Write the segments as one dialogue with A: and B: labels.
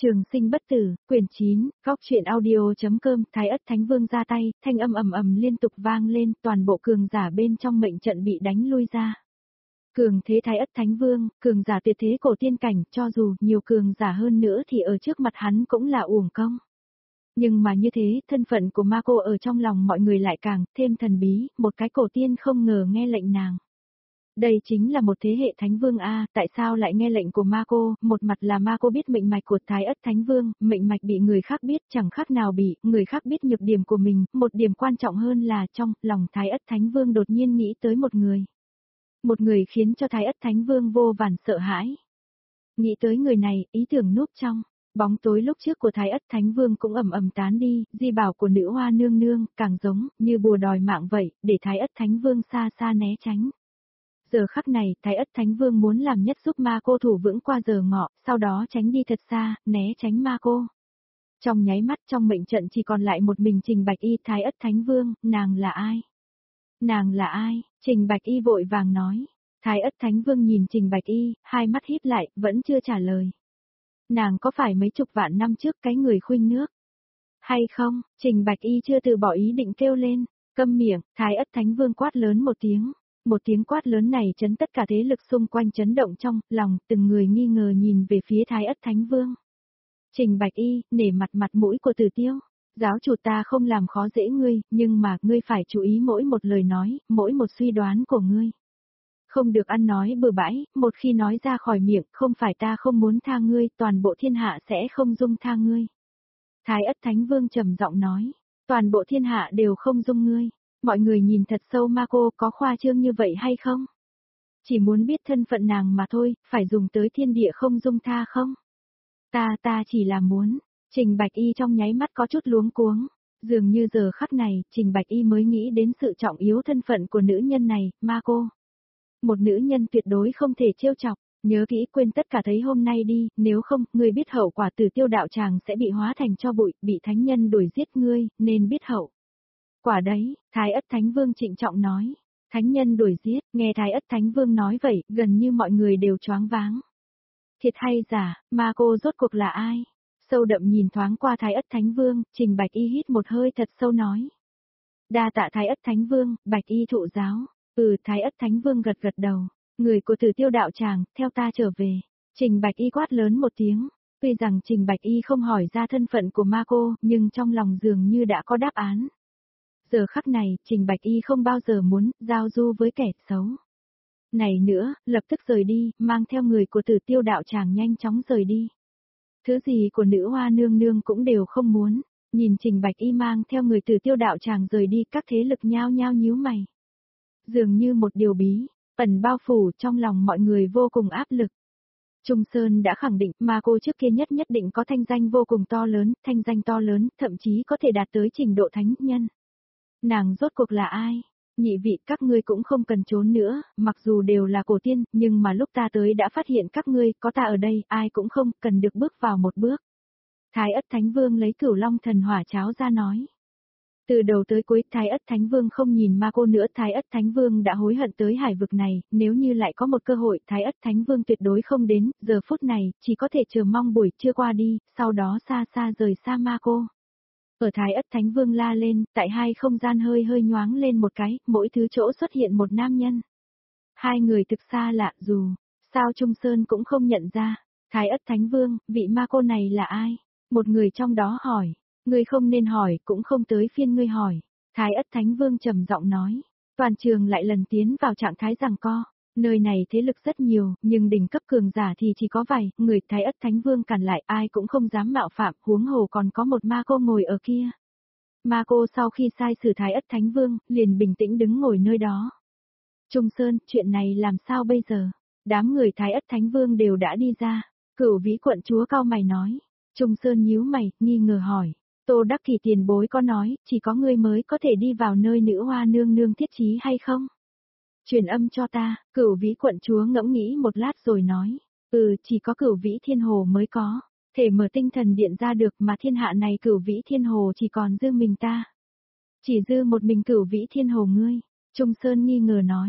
A: Trường sinh bất tử, quyển 9, góc truyện audio.com, Thái Ất Thánh Vương ra tay, thanh âm ầm ầm liên tục vang lên, toàn bộ cường giả bên trong mệnh trận bị đánh lui ra. Cường thế Thái Ất Thánh Vương, cường giả tuyệt thế cổ tiên cảnh, cho dù nhiều cường giả hơn nữa thì ở trước mặt hắn cũng là uổng công. Nhưng mà như thế, thân phận của ma cô ở trong lòng mọi người lại càng thêm thần bí, một cái cổ tiên không ngờ nghe lệnh nàng. Đây chính là một thế hệ Thánh Vương A, tại sao lại nghe lệnh của ma cô, một mặt là ma cô biết mệnh mạch của Thái Ất Thánh Vương, mệnh mạch bị người khác biết chẳng khác nào bị, người khác biết nhược điểm của mình, một điểm quan trọng hơn là trong lòng Thái Ất Thánh Vương đột nhiên nghĩ tới một người. Một người khiến cho Thái Ất Thánh Vương vô vàn sợ hãi. Nghĩ tới người này, ý tưởng núp trong bóng tối lúc trước của Thái Ất Thánh Vương cũng ầm ầm tán đi, di bảo của nữ hoa nương nương, càng giống như bùa đòi mạng vậy, để Thái Ất Thánh Vương xa xa né tránh. Giờ khắc này, Thái Ất Thánh Vương muốn làm nhất giúp ma cô thủ vững qua giờ ngọ, sau đó tránh đi thật xa, né tránh ma cô. Trong nháy mắt trong mệnh trận chỉ còn lại một mình Trình Bạch Y. Thái Ất Thánh Vương, nàng là ai? Nàng là ai? Trình Bạch Y vội vàng nói. Thái Ất Thánh Vương nhìn Trình Bạch Y, hai mắt híp lại, vẫn chưa trả lời. Nàng có phải mấy chục vạn năm trước cái người khuynh nước? Hay không? Trình Bạch Y chưa từ bỏ ý định kêu lên. Câm miệng, Thái Ất Thánh Vương quát lớn một tiếng. Một tiếng quát lớn này chấn tất cả thế lực xung quanh chấn động trong lòng, từng người nghi ngờ nhìn về phía Thái Ất Thánh Vương. Trình Bạch Y, nể mặt mũi của Tử Tiêu. Giáo chủ ta không làm khó dễ ngươi, nhưng mà ngươi phải chú ý mỗi một lời nói, mỗi một suy đoán của ngươi. Không được ăn nói bừa bãi, một khi nói ra khỏi miệng, không phải ta không muốn tha ngươi, toàn bộ thiên hạ sẽ không dung tha ngươi. Thái Ất Thánh Vương trầm giọng nói, toàn bộ thiên hạ đều không dung ngươi. Mọi người nhìn thật sâu ma cô có khoa trương như vậy hay không? Chỉ muốn biết thân phận nàng mà thôi, phải dùng tới thiên địa không dung tha không? Ta chỉ là muốn. Trình Bạch Y trong nháy mắt có chút luống cuống. Dường như giờ khắc này, Trình Bạch Y mới nghĩ đến sự trọng yếu thân phận của nữ nhân này, ma cô. Một nữ nhân tuyệt đối không thể trêu chọc, nhớ kỹ quên tất cả thấy hôm nay đi, nếu không, ngươi biết hậu quả Tử Tiêu đạo tràng sẽ bị hóa thành tro bụi, bị thánh nhân đuổi giết ngươi, nên biết hậu. Quả đấy, Thái Ất Thánh Vương trịnh trọng nói. Thánh nhân đuổi giết, nghe Thái Ất Thánh Vương nói vậy, gần như mọi người đều choáng váng. Thiệt hay giả, ma cô rốt cuộc là ai? Sâu đậm nhìn thoáng qua Thái Ất Thánh Vương, Trình Bạch Y hít một hơi thật sâu nói. Đa tạ Thái Ất Thánh Vương, Bạch Y thụ giáo. Thái Ất Thánh Vương gật gật đầu. Người của Tử Tiêu đạo tràng, theo ta trở về. Trình Bạch Y quát lớn một tiếng. Tuy rằng Trình Bạch Y không hỏi ra thân phận của ma cô, nhưng trong lòng dường như đã có đáp án. Giờ khắc này, Trình Bạch Y không bao giờ muốn giao du với kẻ xấu. Này nữa, lập tức rời đi, mang theo người của Tử Tiêu đạo tràng nhanh chóng rời đi. Thứ gì của nữ hoa nương nương cũng đều không muốn. Nhìn Trình Bạch Y mang theo người Tử Tiêu đạo tràng rời đi, các thế lực nhao nhao nhíu mày. Dường như một điều bí ẩn bao phủ trong lòng mọi người vô cùng áp lực. Trung Sơn đã khẳng định ma cô trước kia nhất định có thanh danh vô cùng to lớn, thanh danh to lớn, thậm chí có thể đạt tới trình độ thánh nhân. Nàng rốt cuộc là ai? Nhị vị các ngươi cũng không cần trốn nữa, mặc dù đều là cổ tiên, nhưng mà lúc ta tới đã phát hiện các ngươi, có ta ở đây, ai cũng không cần được bước vào một bước. Thái Ất Thánh Vương lấy Cửu Long thần hỏa cháo ra nói. Từ đầu tới cuối, Thái Ất Thánh Vương không nhìn ma cô nữa, Thái Ất Thánh Vương đã hối hận tới hải vực này, nếu như lại có một cơ hội, Thái Ất Thánh Vương tuyệt đối không đến, giờ phút này, chỉ có thể chờ mong buổi trưa qua đi, sau đó xa xa rời xa ma cô. Ở Thái Ất Thánh Vương la lên, tại hai không gian hơi nhoáng lên một cái, mỗi thứ chỗ xuất hiện một nam nhân. Hai người thực xa lạ dù, sao Trung Sơn cũng không nhận ra. Thái Ất Thánh Vương, vị ma cô này là ai? Một người trong đó hỏi, ngươi không nên hỏi, cũng không tới phiên ngươi hỏi. Thái Ất Thánh Vương trầm giọng nói, toàn trường lại lần tiến vào trạng thái giằng co. Nơi này thế lực rất nhiều, nhưng đỉnh cấp cường giả thì chỉ có vài, người Thái Ất Thánh Vương cản lại ai cũng không dám mạo phạm, huống hồ còn có một ma cô ngồi ở kia. Ma cô sau khi sai xử Thái Ất Thánh Vương, liền bình tĩnh đứng ngồi nơi đó. Trung Sơn, chuyện này làm sao bây giờ? Đám người Thái Ất Thánh Vương đều đã đi ra. Cửu Vĩ quận chúa cau mày nói. Trung Sơn nhíu mày, nghi ngờ hỏi. Tô Đắc Kỷ tiền bối có nói, chỉ có ngươi mới có thể đi vào nơi nữ hoa nương nương thiết trí hay không? Truyền âm cho ta, Cửu Vĩ quận chúa ngẫm nghĩ một lát rồi nói. Chỉ có Cửu Vĩ Thiên Hồ mới có. Thể mở tinh thần điện ra được mà thiên hạ này Cửu Vĩ Thiên Hồ chỉ còn dư mình ta. Chỉ dư một mình Cửu Vĩ Thiên Hồ ngươi. Trung Sơn nghi ngờ nói.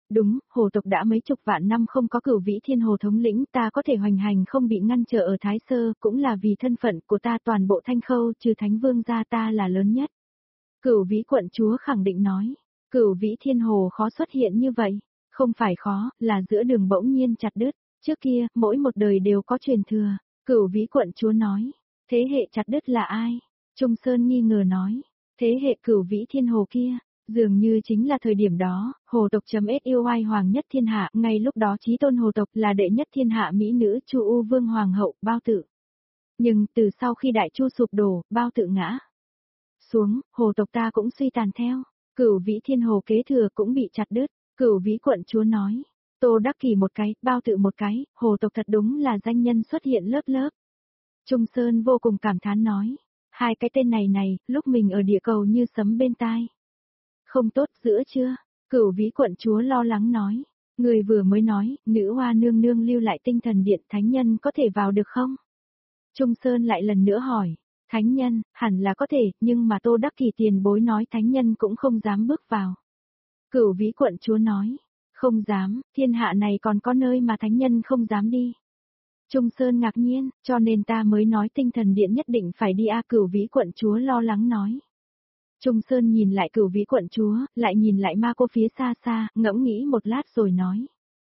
A: Đúng, hồ tộc đã mấy chục vạn năm không có Cửu Vĩ Thiên Hồ thống lĩnh, ta có thể hoành hành không bị ngăn trở ở Thái Sơ, cũng là vì thân phận của ta, toàn bộ Thanh Khâu trừ Thánh Vương gia ta là lớn nhất. Cửu Vĩ quận chúa khẳng định nói, Cửu Vĩ Thiên Hồ khó xuất hiện như vậy, không phải khó, là giữa đường bỗng nhiên chặt đứt, trước kia, mỗi một đời đều có truyền thừa, Cửu Vĩ quận chúa nói, thế hệ chặt đứt là ai? Trung Sơn nghi ngờ nói, thế hệ Cửu Vĩ Thiên Hồ kia, dường như chính là thời điểm đó, hồ tộc.SY hoàng nhất thiên hạ, ngay lúc đó chí tôn hồ tộc là đệ nhất thiên hạ mỹ nữ Chu U Vương Hoàng hậu, Bao Tự. Nhưng từ sau khi Đại Chu sụp đổ, Bao Tự ngã xuống, hồ tộc ta cũng suy tàn theo, Cửu Vĩ Thiên Hồ kế thừa cũng bị chặt đứt, Cửu Vĩ quận chúa nói, Tô Đắc Kỷ một cái, Bao Tự một cái, hồ tộc thật đúng là danh nhân xuất hiện lớp lớp. Trung Sơn vô cùng cảm thán nói, hai cái tên này, lúc mình ở địa cầu như sấm bên tai. Không tốt giữa chưa? Cửu Vĩ quận chúa lo lắng nói, người vừa mới nói, nữ hoa nương nương lưu lại tinh thần điện, thánh nhân có thể vào được không? Trung Sơn lại lần nữa hỏi, thánh nhân, hẳn là có thể, nhưng mà Tô Đắc Kỷ tiền bối nói thánh nhân cũng không dám bước vào. Cửu Vĩ quận chúa nói, không dám, thiên hạ này còn có nơi mà thánh nhân không dám đi. Trung Sơn ngạc nhiên, cho nên ta mới nói tinh thần điện nhất định phải đi a. Cửu Vĩ quận chúa lo lắng nói. Trung Sơn nhìn lại Cửu Vĩ quận chúa, lại nhìn lại ma cô phía xa xa, ngẫm nghĩ một lát rồi nói.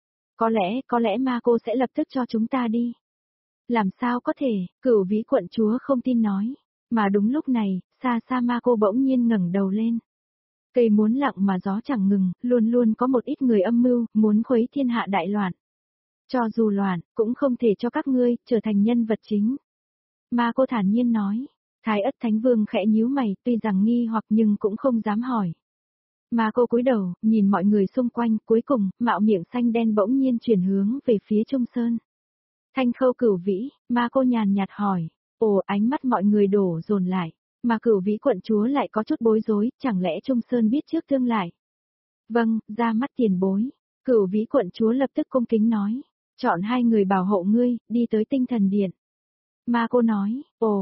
A: Có lẽ ma cô sẽ lập tức cho chúng ta đi. Làm sao có thể, Cửu Vĩ quận chúa không tin nói. Mà đúng lúc này, xa xa ma cô bỗng nhiên ngẩng đầu lên. Cây muốn lặng mà gió chẳng ngừng, luôn luôn có một ít người âm mưu, muốn khuấy thiên hạ đại loạn. Cho dù loạn, cũng không thể cho các ngươi trở thành nhân vật chính. Ma cô thản nhiên nói. Thái Ất Thánh Vương khẽ nhíu mày, tuy rằng nghi hoặc nhưng cũng không dám hỏi. Ma cô cúi đầu, nhìn mọi người xung quanh, cuối cùng, mạo miệng xanh đen bỗng nhiên chuyển hướng về phía Trung Sơn. Thanh Khâu Cửu Vĩ, ma cô nhàn nhạt hỏi. Ồ, ánh mắt mọi người đổ dồn lại, mà Cửu Vĩ quận chúa lại có chút bối rối, chẳng lẽ Trung Sơn biết trước tương lại? Vâng, ra mắt tiền bối. Cửu Vĩ quận chúa lập tức cung kính nói. Chọn hai người bảo hộ ngươi, đi tới tinh thần điện. Ma cô nói,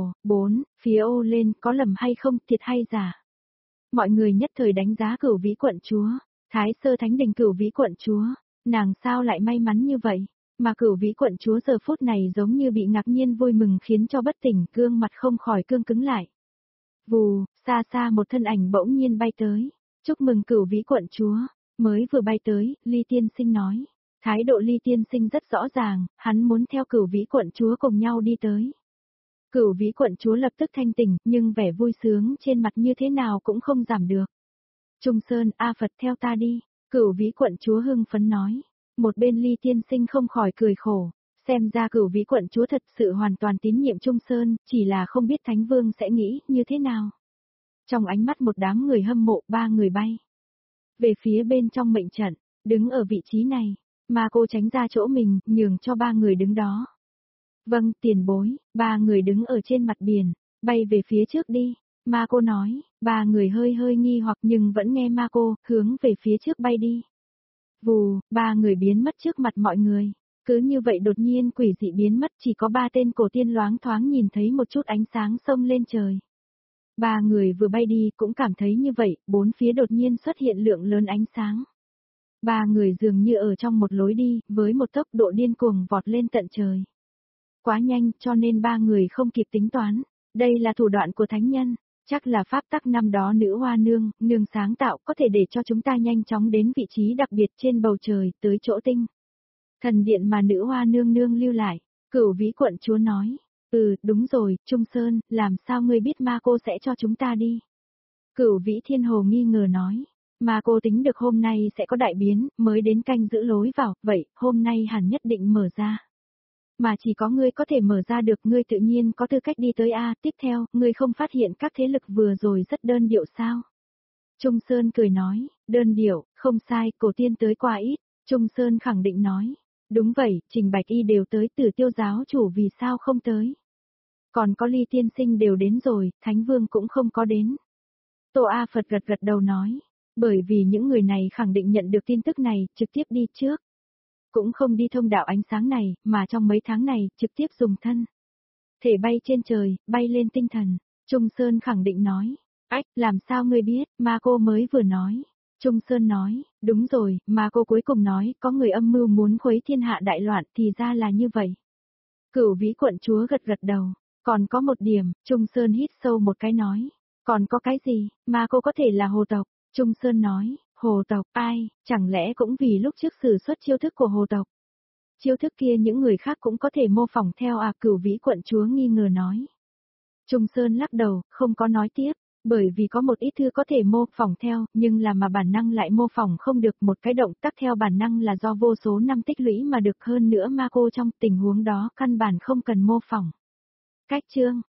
A: phía ô lên, có lầm hay không, thiệt hay giả. Mọi người nhất thời đánh giá Cửu Vĩ quận chúa, Thái Sơ Thánh Đình Cửu Vĩ quận chúa, nàng sao lại may mắn như vậy, mà Cửu Vĩ quận chúa giờ phút này giống như bị ngạc nhiên vui mừng khiến cho bất tỉnh, gương mặt không khỏi cương cứng lại. Vù, xa xa một thân ảnh bỗng nhiên bay tới, chúc mừng Cửu Vĩ quận chúa, mới vừa bay tới, Ly Tiên Sinh nói. Thái độ Ly Tiên Sinh rất rõ ràng, hắn muốn theo Cửu Vĩ quận chúa cùng nhau đi tới. Cửu Vĩ quận chúa lập tức thanh tỉnh, nhưng vẻ vui sướng trên mặt như thế nào cũng không giảm được. Trung Sơn, A Phật theo ta đi, Cửu Vĩ quận chúa hưng phấn nói. Một bên Ly Tiên Sinh không khỏi cười khổ, xem ra Cửu Vĩ quận chúa thật sự hoàn toàn tín nhiệm Trung Sơn, chỉ là không biết Thánh Vương sẽ nghĩ như thế nào. Trong ánh mắt một đám người hâm mộ, ba người bay về phía bên trong mệnh trận, đứng ở vị trí này. Ma cô tránh ra chỗ mình, nhường cho ba người đứng đó. Vâng, tiền bối, ba người đứng ở trên mặt biển, bay về phía trước đi. Ma cô nói, ba người hơi hơi nghi hoặc nhưng vẫn nghe ma cô, hướng về phía trước bay đi. Vù, ba người biến mất trước mặt mọi người. Cứ như vậy đột nhiên quỷ dị biến mất, chỉ có ba tên cổ tiên loáng thoáng nhìn thấy một chút ánh sáng xông lên trời. Ba người vừa bay đi cũng cảm thấy như vậy, bốn phía đột nhiên xuất hiện lượng lớn ánh sáng. Ba người dường như ở trong một lối đi, với một tốc độ điên cuồng vọt lên tận trời. Quá nhanh, cho nên ba người không kịp tính toán. Đây là thủ đoạn của thánh nhân, chắc là pháp tắc năm đó nữ hoa nương sáng tạo có thể để cho chúng ta nhanh chóng đến vị trí đặc biệt trên bầu trời, tới chỗ tinh thần điện mà nữ hoa nương lưu lại. Cửu Vĩ quận chúa nói, đúng rồi, Trung Sơn, làm sao ngươi biết ma cô sẽ cho chúng ta đi? Cửu Vĩ Thiên Hồ nghi ngờ nói. Mà cô tính được hôm nay sẽ có đại biến, mới đến canh giữ lối vào, vậy, hôm nay hẳn nhất định mở ra. Mà chỉ có ngươi có thể mở ra được, ngươi tự nhiên có tư cách đi tới A, tiếp theo, ngươi không phát hiện các thế lực vừa rồi rất đơn điệu sao? Trung Sơn cười nói, đơn điệu, không sai, cổ tiên tới qua ít, Trung Sơn khẳng định nói. Đúng vậy, Trình Bạch Y đều tới, Tử Tiêu giáo chủ vì sao không tới? Còn có Ly Tiên Sinh đều đến rồi, Thánh Vương cũng không có đến. Tô A Phật gật gật đầu nói. Bởi vì những người này khẳng định nhận được tin tức này, trực tiếp đi trước. Cũng không đi thông đạo ánh sáng này, mà trong mấy tháng này, trực tiếp dùng thân thể bay trên trời, bay lên tinh thần. Trung Sơn khẳng định nói. Ách, làm sao ngươi biết, ma cô mới vừa nói. Trung Sơn nói, đúng rồi, mà cô cuối cùng nói có người âm mưu muốn khuấy thiên hạ đại loạn thì ra là như vậy. Cửu vĩ quận chúa gật gật đầu, còn có một điểm, Trung Sơn hít sâu một cái nói, còn có cái gì, mà cô có thể là hồ tộc, Trung Sơn nói, hồ tộc, ai, chẳng lẽ cũng vì lúc trước sử xuất chiêu thức của hồ tộc. Chiêu thức kia những người khác cũng có thể mô phỏng theo à, Cửu vĩ quận chúa nghi ngờ nói. Trung Sơn lắc đầu, không có nói tiếp, bởi vì có một ít thư có thể mô phỏng theo, nhưng là mà bản năng lại mô phỏng không được, một cái động tác theo bản năng là do vô số năm tích lũy mà được, hơn nữa ma cô trong tình huống đó căn bản không cần mô phỏng. Cách chương